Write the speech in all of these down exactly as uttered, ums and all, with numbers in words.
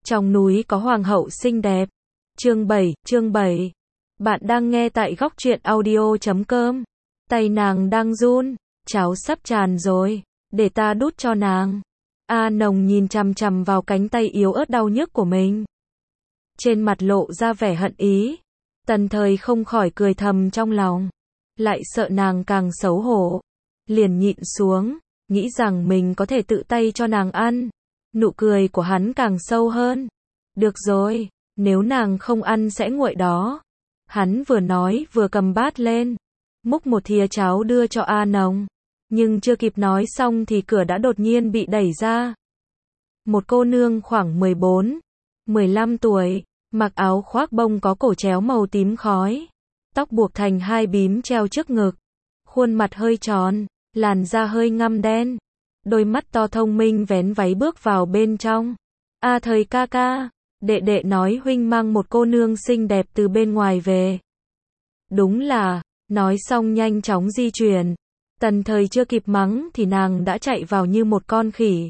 Trong núi có hoàng hậu xinh đẹp. Chương bảy, chương bảy. Bạn đang nghe tại góc truyện audio chấm com. Tay nàng đang run, cháo sắp tràn rồi, để ta đút cho nàng. A Nồng nhìn chằm chằm vào cánh tay yếu ớt đau nhức của mình. Trên mặt lộ ra vẻ hận ý. Tần Thời không khỏi cười thầm trong lòng. Lại sợ nàng càng xấu hổ. Liền nhịn xuống, nghĩ rằng mình có thể tự tay cho nàng ăn. Nụ cười của hắn càng sâu hơn. Được rồi, nếu nàng không ăn sẽ nguội đó. Hắn vừa nói vừa cầm bát lên, múc một thìa cháo đưa cho A Nồng. Nhưng chưa kịp nói xong thì cửa đã đột nhiên bị đẩy ra. Một cô nương khoảng mười bốn, mười lăm tuổi, mặc áo khoác bông có cổ chéo màu tím khói. Tóc buộc thành hai bím treo trước ngực. Khuôn mặt hơi tròn, làn da hơi ngăm đen. Đôi mắt to thông minh vén váy bước vào bên trong. A Thời ca ca, đệ đệ nói huynh mang một cô nương xinh đẹp từ bên ngoài về. Đúng là, nói xong nhanh chóng di chuyển. Tần Thời chưa kịp mắng thì nàng đã chạy vào như một con khỉ.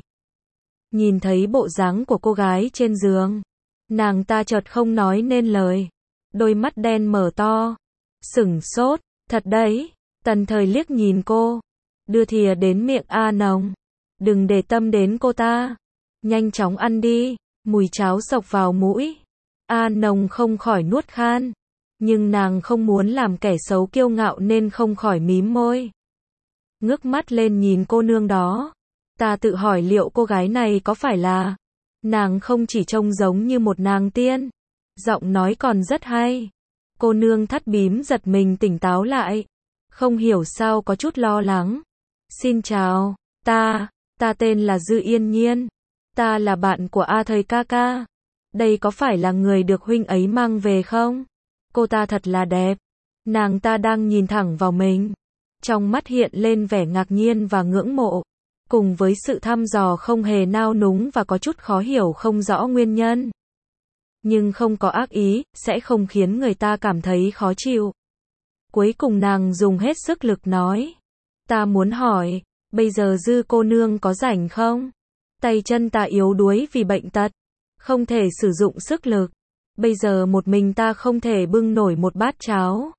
Nhìn thấy bộ dáng của cô gái trên giường, nàng ta chợt không nói nên lời. Đôi mắt đen mở to. Sửng sốt, thật đấy. Tần Thời liếc nhìn cô, đưa thìa đến miệng A Nồng. Đừng để tâm đến cô ta. Nhanh chóng ăn đi. Mùi cháo xộc vào mũi. A Nồng không khỏi nuốt khan. Nhưng nàng không muốn làm kẻ xấu kiêu ngạo nên không khỏi mím môi. Ngước mắt lên nhìn cô nương đó. Ta tự hỏi liệu cô gái này có phải là... Nàng không chỉ trông giống như một nàng tiên. Giọng nói còn rất hay. Cô nương thắt bím giật mình tỉnh táo lại. Không hiểu sao có chút lo lắng. Xin chào, ta, ta tên là Dư Yên Nhiên. Ta là bạn của A Thời ca ca. Đây có phải là người được huynh ấy mang về không? Cô ta thật là đẹp. Nàng ta đang nhìn thẳng vào mình. Trong mắt hiện lên vẻ ngạc nhiên và ngưỡng mộ. Cùng với sự thăm dò không hề nao núng và có chút khó hiểu không rõ nguyên nhân. Nhưng không có ác ý, sẽ không khiến người ta cảm thấy khó chịu. Cuối cùng nàng dùng hết sức lực nói. Ta muốn hỏi, bây giờ Dư cô nương có rảnh không? Tay chân ta yếu đuối vì bệnh tật. Không thể sử dụng sức lực. Bây giờ một mình ta không thể bưng nổi một bát cháo.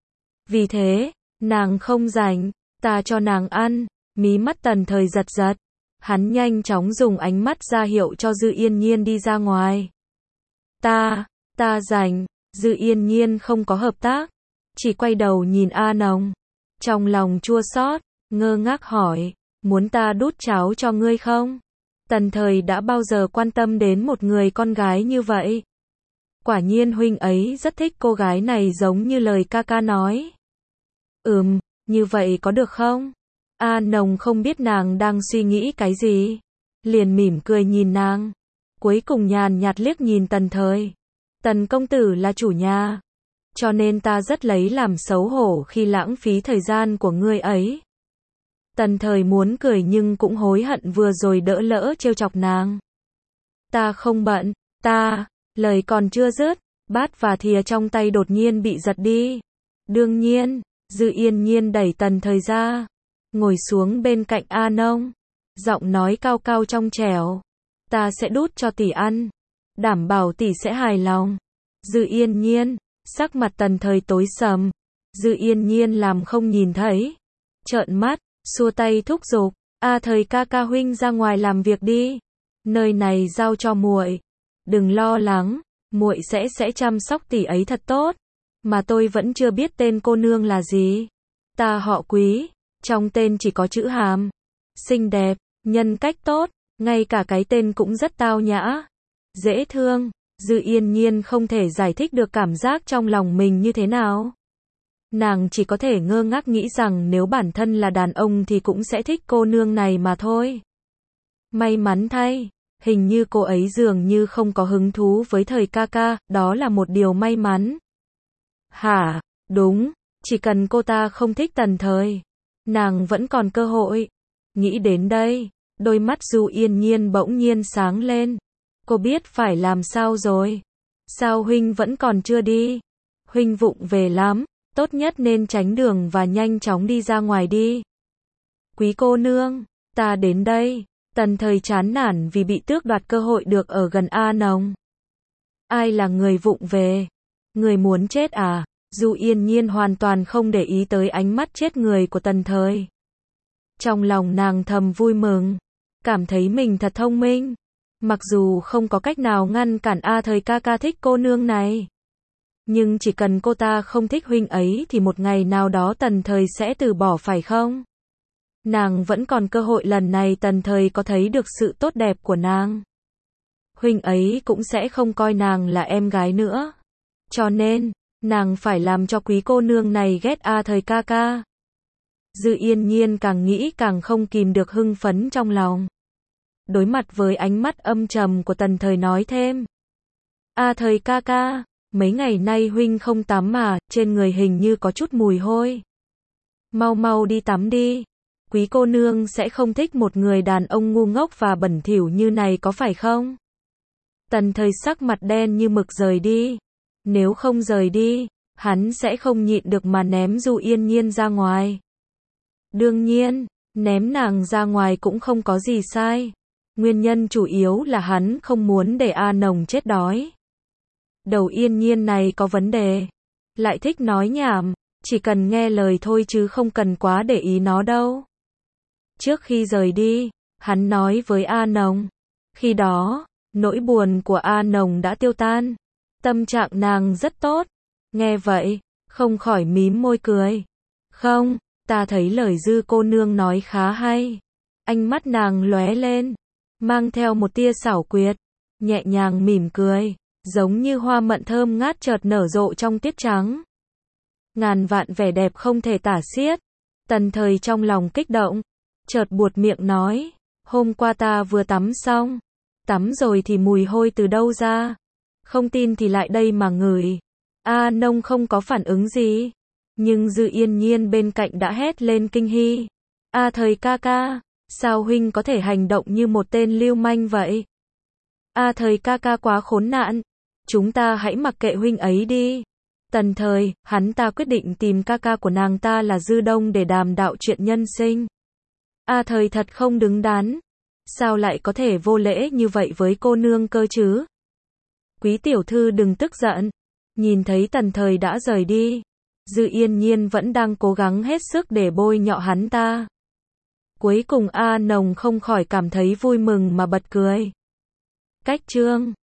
Vì thế, nàng không rảnh, ta cho nàng ăn. Mí mắt Tần Thời giật giật. Hắn nhanh chóng dùng ánh mắt ra hiệu cho Dư Yên Nhiên đi ra ngoài. Ta, ta rảnh. Dư Yên Nhiên không có hợp tác. Chỉ quay đầu nhìn A Nồng. Trong lòng chua xót, ngơ ngác hỏi. Muốn ta đút cháo cho ngươi không? Tần Thời đã bao giờ quan tâm đến một người con gái như vậy? Quả nhiên huynh ấy rất thích cô gái này giống như lời ca ca nói. Ừm, như vậy có được không? A Nồng không biết nàng đang suy nghĩ cái gì. Liền mỉm cười nhìn nàng. Cuối cùng nhàn nhạt liếc nhìn Tần Thời. Tần công tử là chủ nhà. Cho nên ta rất lấy làm xấu hổ khi lãng phí thời gian của ngươi ấy. Tần Thời muốn cười nhưng cũng hối hận vừa rồi đỡ lỡ trêu chọc nàng. Ta không bận, ta, lời còn chưa dứt, bát và thìa trong tay đột nhiên bị giật đi. Đương nhiên, Dư Yên Nhiên đẩy Tần Thời ra, ngồi xuống bên cạnh A Nồng, giọng nói cao cao trong trẻo. Ta sẽ đút cho tỷ ăn, đảm bảo tỷ sẽ hài lòng. Dư Yên Nhiên, sắc mặt Tần Thời tối sầm. Dư Yên Nhiên làm không nhìn thấy, trợn mắt, xua tay thúc giục. A Thời ca ca huynh ra ngoài làm việc đi. Nơi này giao cho muội. Đừng lo lắng, muội sẽ sẽ chăm sóc tỷ ấy thật tốt. Mà tôi vẫn chưa biết tên cô nương là gì. Ta họ Quý, trong tên chỉ có chữ Hàm. Xinh đẹp, nhân cách tốt, ngay cả cái tên cũng rất tao nhã, dễ thương. Dư Yên Nhiên không thể giải thích được cảm giác trong lòng mình như thế nào. Nàng chỉ có thể ngơ ngác nghĩ rằng nếu bản thân là đàn ông thì cũng sẽ thích cô nương này mà thôi. May mắn thay, hình như cô ấy dường như không có hứng thú với Thời ca ca, đó là một điều may mắn. Hả, đúng, chỉ cần cô ta không thích Tần Thời, nàng vẫn còn cơ hội. Nghĩ đến đây, đôi mắt Dư Yên Nhiên bỗng nhiên sáng lên. Cô biết phải làm sao rồi. Sao huynh vẫn còn chưa đi? Huynh vụng về lắm. Tốt nhất nên tránh đường và nhanh chóng đi ra ngoài đi. Quý cô nương, ta đến đây. Tần Thời chán nản vì bị tước đoạt cơ hội được ở gần A Nồng. Ai là người vụng về? Người muốn chết à? Du Yên Nhiên hoàn toàn không để ý tới ánh mắt chết người của Tần Thời. Trong lòng nàng thầm vui mừng, cảm thấy mình thật thông minh. Mặc dù không có cách nào ngăn cản A Thời ca ca thích cô nương này. Nhưng chỉ cần cô ta không thích huynh ấy thì một ngày nào đó Tần Thời sẽ từ bỏ phải không? Nàng vẫn còn cơ hội lần này Tần Thời có thấy được sự tốt đẹp của nàng. Huynh ấy cũng sẽ không coi nàng là em gái nữa. Cho nên, nàng phải làm cho quý cô nương này ghét A Thời ca ca. Dư Yên Nhiên càng nghĩ càng không kìm được hưng phấn trong lòng. Đối mặt với ánh mắt âm trầm của Tần Thời nói thêm. A Thời ca ca, mấy ngày nay huynh không tắm mà, trên người hình như có chút mùi hôi. Mau mau đi tắm đi. Quý cô nương sẽ không thích một người đàn ông ngu ngốc và bẩn thỉu như này có phải không? Tần Thời sắc mặt đen như mực rời đi. Nếu không rời đi, hắn sẽ không nhịn được mà ném Du Yên Nhiên ra ngoài. Đương nhiên, ném nàng ra ngoài cũng không có gì sai. Nguyên nhân chủ yếu là hắn không muốn để A Nồng chết đói. Đầu Yên Nhiên này có vấn đề. Lại thích nói nhảm, chỉ cần nghe lời thôi chứ không cần quá để ý nó đâu. Trước khi rời đi, hắn nói với A Nồng. Khi đó, nỗi buồn của A Nồng đã tiêu tan. Tâm trạng nàng rất tốt. Nghe vậy, không khỏi mím môi cười. Không, ta thấy lời Dư cô nương nói khá hay. Ánh mắt nàng lóe lên, mang theo một tia xảo quyệt, nhẹ nhàng mỉm cười, giống như hoa mận thơm ngát chợt nở rộ trong tiết trắng. Ngàn vạn vẻ đẹp không thể tả xiết. Tần Thời trong lòng kích động, chợt buột miệng nói, hôm qua ta vừa tắm xong. Tắm rồi thì mùi hôi từ đâu ra? Không tin thì lại đây mà ngửi. A Nông không có phản ứng gì. Nhưng Dư Yên Nhiên bên cạnh đã hét lên kinh hy. A Thời ca ca, sao huynh có thể hành động như một tên lưu manh vậy? A Thời ca ca quá khốn nạn. Chúng ta hãy mặc kệ huynh ấy đi. Tần Thời, hắn ta quyết định tìm ca ca của nàng ta là Dư Đông để đàm đạo chuyện nhân sinh. A Thời thật không đứng đắn. Sao lại có thể vô lễ như vậy với cô nương cơ chứ? Quý tiểu thư đừng tức giận. Nhìn thấy Tần Thời đã rời đi, Dư Yên Nhiên vẫn đang cố gắng hết sức để bôi nhọ hắn ta. Cuối cùng A Nồng không khỏi cảm thấy vui mừng mà bật cười. Cách chương